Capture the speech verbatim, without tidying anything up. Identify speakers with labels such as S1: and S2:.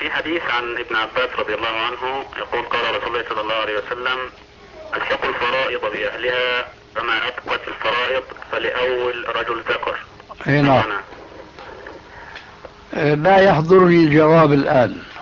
S1: في حديث عن ابن عباس رضي الله عنه يقول قال رسول الله صلى الله عليه وسلم الحقوا الفرائض بأهلها فما أبقت الفرائض فلأول رجل ذكر.
S2: هنا لا يحضرني الجواب الآن.